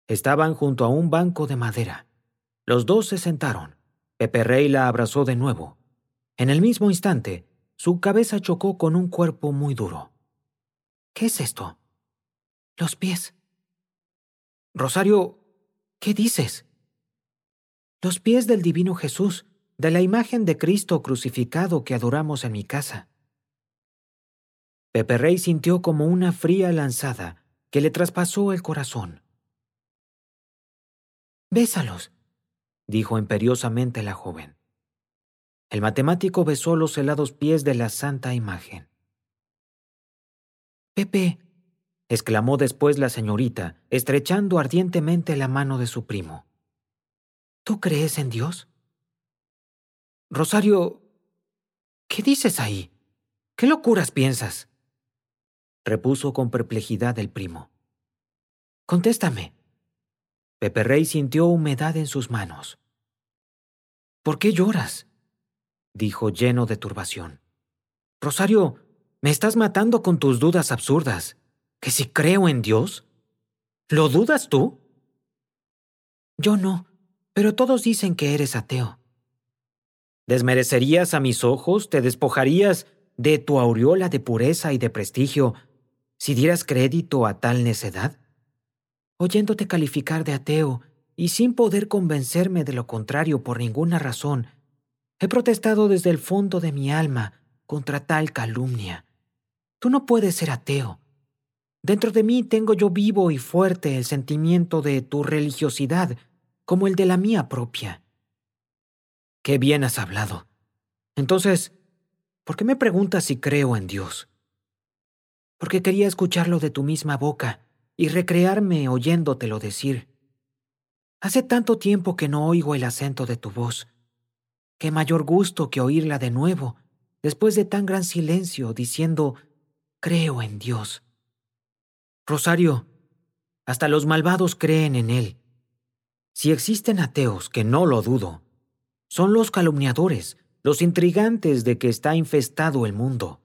Estaban junto a un banco de madera. Los dos se sentaron. Peperrey la abrazó de nuevo. En el mismo instante, su cabeza chocó con un cuerpo muy duro. ¿Qué es esto? Los pies. Rosario, ¿qué dices? Los pies del divino Jesús, de la imagen de Cristo crucificado que adoramos en mi casa. Peperrey sintió como una fría lanzada que le traspasó el corazón. «Bésalos», dijo imperiosamente la joven. El matemático besó los helados pies de la santa imagen. «Pepe», exclamó después la señorita, estrechando ardientemente la mano de su primo. «¿Tú crees en Dios?» «Rosario, ¿qué dices ahí? ¿Qué locuras piensas?», repuso con perplejidad el primo. «Contéstame». Peperrey sintió humedad en sus manos. «¿Por qué lloras?», dijo lleno de turbación. «Rosario, me estás matando con tus dudas absurdas. ¿Que si creo en Dios? ¿Lo dudas tú?» «Yo no, pero todos dicen que eres ateo». «¿Desmerecerías a mis ojos, te despojarías de tu aureola de pureza y de prestigio si dieras crédito a tal necedad? Oyéndote calificar de ateo y sin poder convencerme de lo contrario por ninguna razón, he protestado desde el fondo de mi alma contra tal calumnia. Tú no puedes ser ateo. Dentro de mí tengo yo vivo y fuerte el sentimiento de tu religiosidad como el de la mía propia». «Qué bien has hablado. Entonces, ¿por qué me preguntas si creo en Dios?» «Porque quería escucharlo de tu misma boca y recrearme oyéndotelo decir. Hace tanto tiempo que no oigo el acento de tu voz. Qué mayor gusto que oírla de nuevo, después de tan gran silencio, diciendo, creo en Dios. Rosario, hasta los malvados creen en Él. Si existen ateos, que no lo dudo, son los calumniadores, los intrigantes de que está infestado el mundo.